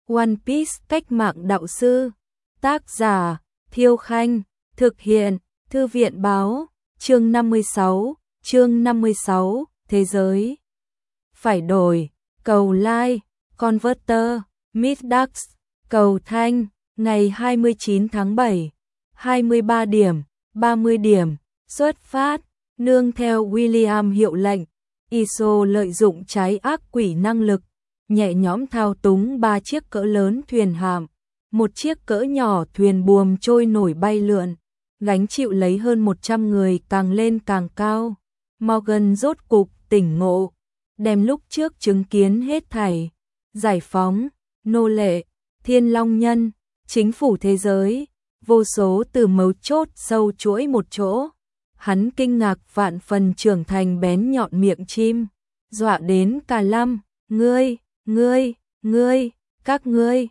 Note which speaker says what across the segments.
Speaker 1: One Piece cách mạng đạo sư. Tác giả Thiêu Khanh. Thực hiện Thư viện Báo. Chương 56. Thế giới phải đổi. Cầu like, Converter, Middax, cầu thanh. Ngày 29 tháng 7, 23 điểm, 30 điểm, xuất phát. Nương theo William hiệu lệnh, Iso lợi dụng trái ác quỷ năng lực, nhẹ nhõm thao túng 3 chiếc cỡ lớn thuyền hạm, một chiếc cỡ nhỏ thuyền buồm trôi nổi bay lượn, gánh chịu lấy hơn 100 người càng lên càng cao. Morgan rốt cục tỉnh ngộ, đem lúc trước chứng kiến hết thảy, giải phóng, nô lệ, thiên long nhân, chính phủ thế giới, vô số từ mấu chốt sâu chuỗi một chỗ. Hắn kinh ngạc vạn phần trưởng thành bén nhọn miệng chim, dọa đến cả lâm, các ngươi,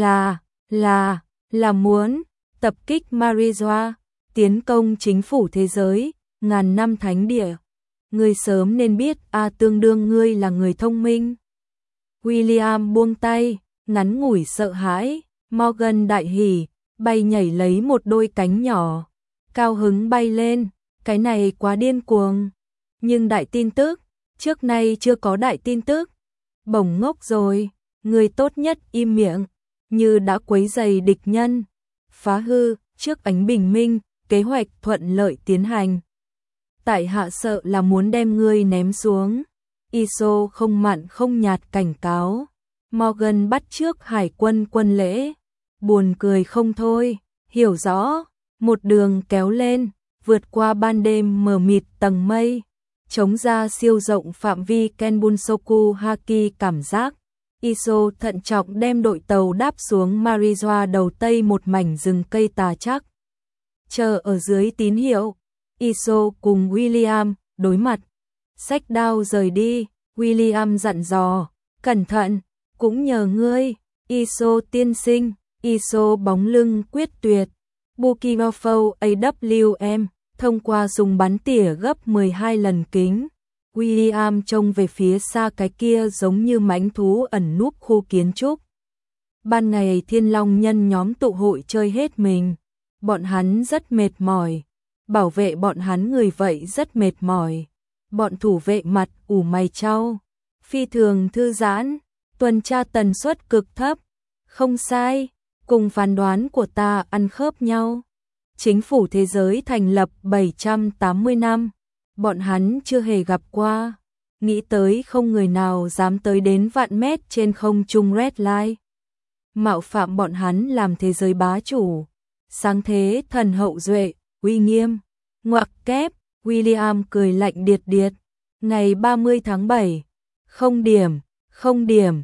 Speaker 1: là muốn tập kích Marijoa, tiến công chính phủ thế giới, ngàn năm thánh địa. Ngươi sớm nên biết tương đương ngươi là người thông minh. William buông tay, ngắn ngủi sợ hãi, Morgan đại hỉ, bay nhảy lấy một đôi cánh nhỏ, cao hứng bay lên. Cái này quá điên cuồng. Nhưng đại tin tức, trước nay chưa có đại tin tức. Bổng ngốc rồi, người tốt nhất im miệng, như đã quấy rầy địch nhân. Phá hư, trước ánh bình minh, kế hoạch thuận lợi tiến hành. Tại hạ sợ là muốn đem ngươi ném xuống. Iso không mặn không nhạt cảnh cáo. Morgan bắt trước hải quân quân lễ. Buồn cười không thôi, hiểu rõ, một đường kéo lên. Vượt qua ban đêm mờ mịt tầng mây, chống ra siêu rộng phạm vi Kenbunsoku Haki cảm giác. Iso thận trọng đem đội tàu đáp xuống Marijoa đầu tây một mảnh rừng cây tà chắc. Chờ ở dưới tín hiệu, Iso cùng William đối mặt. Xách đao rời đi, William dặn dò, cẩn thận, cũng nhờ ngươi, Iso tiên sinh. Iso bóng lưng quyết tuyệt. Bukimofo AWM, thông qua dùng bắn tỉa gấp 12 lần kính. William trông về phía xa cái kia giống như mãnh thú ẩn núp khu kiến trúc. Ban ngày thiên long nhân nhóm tụ hội chơi hết mình. Bọn hắn rất mệt mỏi. Bảo vệ bọn hắn người vậy rất mệt mỏi. Bọn thủ vệ mặt ủ mày chau. Phi thường thư giãn, tuần tra tần suất cực thấp. Không sai. Cùng phán đoán của ta ăn khớp nhau. Chính phủ thế giới thành lập 780 năm, bọn hắn chưa hề gặp qua. Nghĩ tới không người nào dám tới đến vạn mét trên không trung Red Line. Mạo phạm bọn hắn làm thế giới bá chủ. Sáng thế thần hậu duệ, uy nghiêm. Ngoặc kép, William cười lạnh điệt điệt. Ngày 30 tháng 7, không điểm,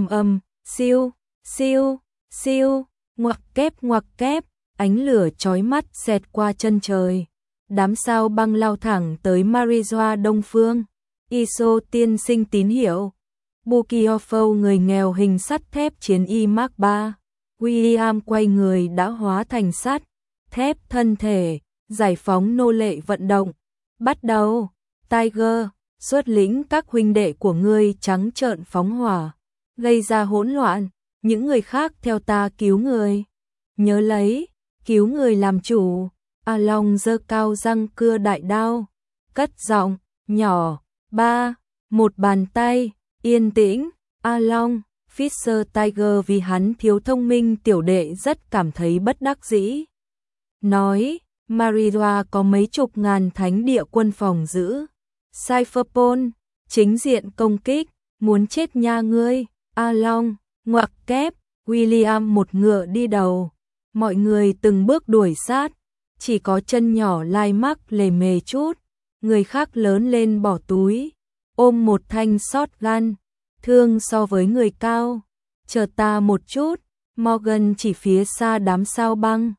Speaker 1: siêu. Ngoặc kép, ánh lửa chói mắt xẹt qua chân trời. Đám sao băng lao thẳng tới Marijoa đông phương. Iso tiên sinh tín hiệu. Bukiophou người nghèo hình sắt thép chiến y Mark 3. William quay người đã hóa thành sắt thép thân thể, giải phóng nô lệ vận động. Bắt đầu, Tiger, xuất lĩnh các huynh đệ của ngươi trắng trợn phóng hỏa, gây ra hỗn loạn. Những người khác theo ta cứu người. Nhớ lấy, cứu người làm chủ. A Long giơ cao răng cưa đại đao, cất giọng nhỏ, 3, một bàn tay, yên tĩnh. A Long, Fisher Tiger vì hắn thiếu thông minh tiểu đệ rất cảm thấy bất đắc dĩ. Nói, Marijoa có mấy chục ngàn thánh địa quân phòng giữ. Cypherpol, chính diện công kích, muốn chết nha ngươi. A Long, ngoặc kép, William một ngựa đi đầu. Mọi người từng bước đuổi sát, chỉ có chân nhỏ lai mắc lề mề chút. Người khác lớn lên bỏ túi, ôm một thanh shotgun, thương so với người cao. Chờ ta một chút, Morgan chỉ phía xa đám sao băng.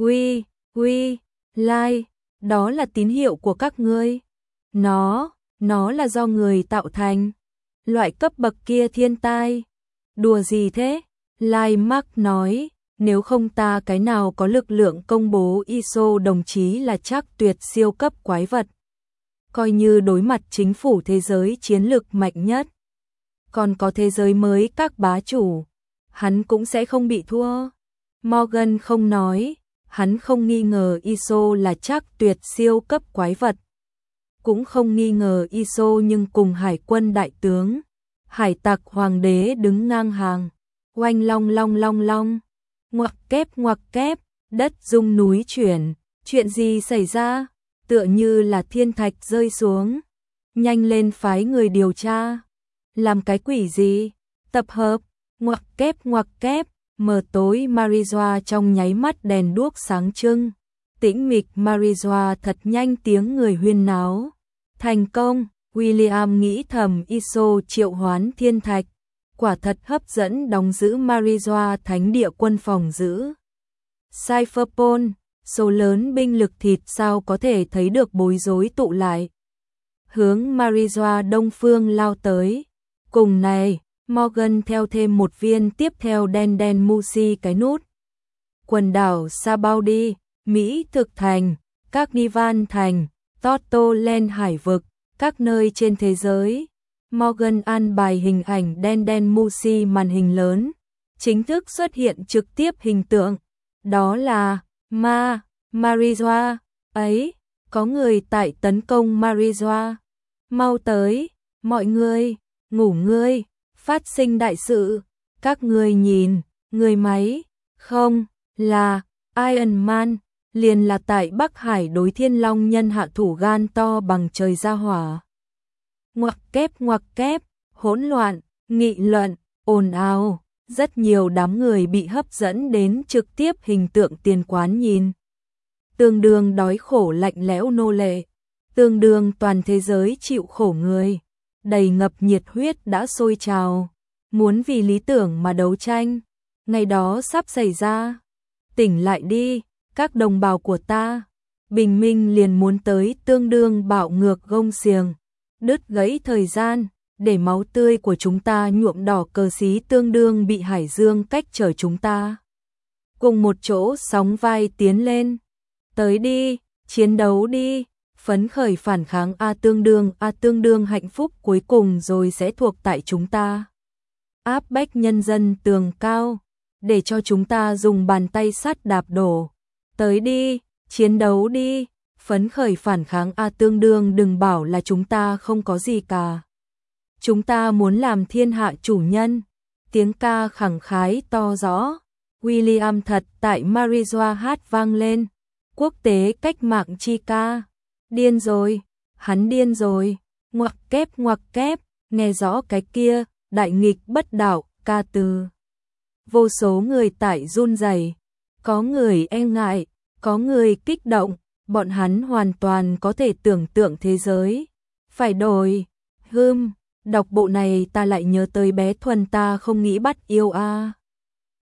Speaker 1: Lai, đó là tín hiệu của các ngươi. Nó là do người tạo thành. Loại cấp bậc kia thiên tai. Đùa gì thế? Lai Mark nói, nếu không ta cái nào có lực lượng công bố Iso đồng chí là chắc tuyệt siêu cấp quái vật. Coi như đối mặt chính phủ thế giới chiến lược mạnh nhất. Còn có thế giới mới các bá chủ. hắn cũng sẽ không bị thua. Morgan không nói, hắn không nghi ngờ Iso là chắc tuyệt siêu cấp quái vật. Cũng không nghi ngờ Iso nhưng cùng hải quân đại tướng, hải tặc hoàng đế đứng ngang hàng. Oanh long long long long, ngoặc kép, đất rung núi chuyển, chuyện gì xảy ra? Tựa như là thiên thạch rơi xuống. Nhanh lên phái người điều tra. Làm cái quỷ gì? Tập hợp, ngoặc kép, mờ tối Marijoa trong nháy mắt đèn đuốc sáng trưng. Tĩnh mịch Marijoa thật nhanh tiếng người huyên náo. Thành công, William nghĩ thầm Iso triệu hoán thiên thạch. Quả thật hấp dẫn đóng giữ Marijoa thánh địa quân phòng giữ. Cypherpol, số lớn binh lực thịt sao có thể thấy được bối rối tụ lại. Hướng Marijoa đông phương lao tới. Cùng này, Morgan theo thêm một viên tiếp theo đen đen Musi cái nút. Quần đảo Sabaudi, Mỹ thực thành, các Nivan thành, Toto Len hải vực, các nơi trên thế giới. Morgan an bài hình ảnh đen đen Musi màn hình lớn, chính thức xuất hiện trực tiếp hình tượng. Đó là Marijoa, ấy, có người tại tấn công Marijoa. Mau tới, mọi người, ngủ ngươi, phát sinh đại sự, các ngươi nhìn, người máy, không, là Iron Man, liền là tại Bắc Hải đối Thiên Long nhân hạ thủ gan to bằng trời ra hỏa. Ngoặc kép, hỗn loạn, nghị luận, ồn ào, rất nhiều đám người bị hấp dẫn đến trực tiếp hình tượng tiền quán nhìn. Tương đương đói khổ lạnh lẽo nô lệ, tương đương toàn thế giới chịu khổ người, đầy ngập nhiệt huyết đã sôi trào, muốn vì lý tưởng mà đấu tranh. Ngày đó sắp xảy ra. Tỉnh lại đi, các đồng bào của ta. Bình minh liền muốn tới, tương đương bạo ngược gông xiềng, đứt gãy thời gian, để máu tươi của chúng ta nhuộm đỏ cờ xí, tương đương bị hải dương cách trở chúng ta. Cùng một chỗ sóng vai tiến lên. Tới đi, chiến đấu đi, phấn khởi phản kháng tương đương hạnh phúc cuối cùng rồi sẽ thuộc tại chúng ta. Áp bách nhân dân tường cao, để cho chúng ta dùng bàn tay sắt đạp đổ. Tới đi, chiến đấu đi, phấn khởi phản kháng tương đương đừng bảo là chúng ta không có gì cả. Chúng ta muốn làm thiên hạ chủ nhân. Tiếng ca khẳng khái to rõ. William thật tại Marijoa hát vang lên. Quốc tế cách mạng chi ca. Điên rồi, hắn điên rồi. Ngoặc kép, nghe rõ cái kia, đại nghịch bất đạo, ca từ. Vô số người tại run rẩy, có người e ngại, có người kích động, bọn hắn hoàn toàn có thể tưởng tượng thế giới phải đổi. Đọc bộ này ta lại nhớ tới bé Thuần, ta không nghĩ bắt yêu a.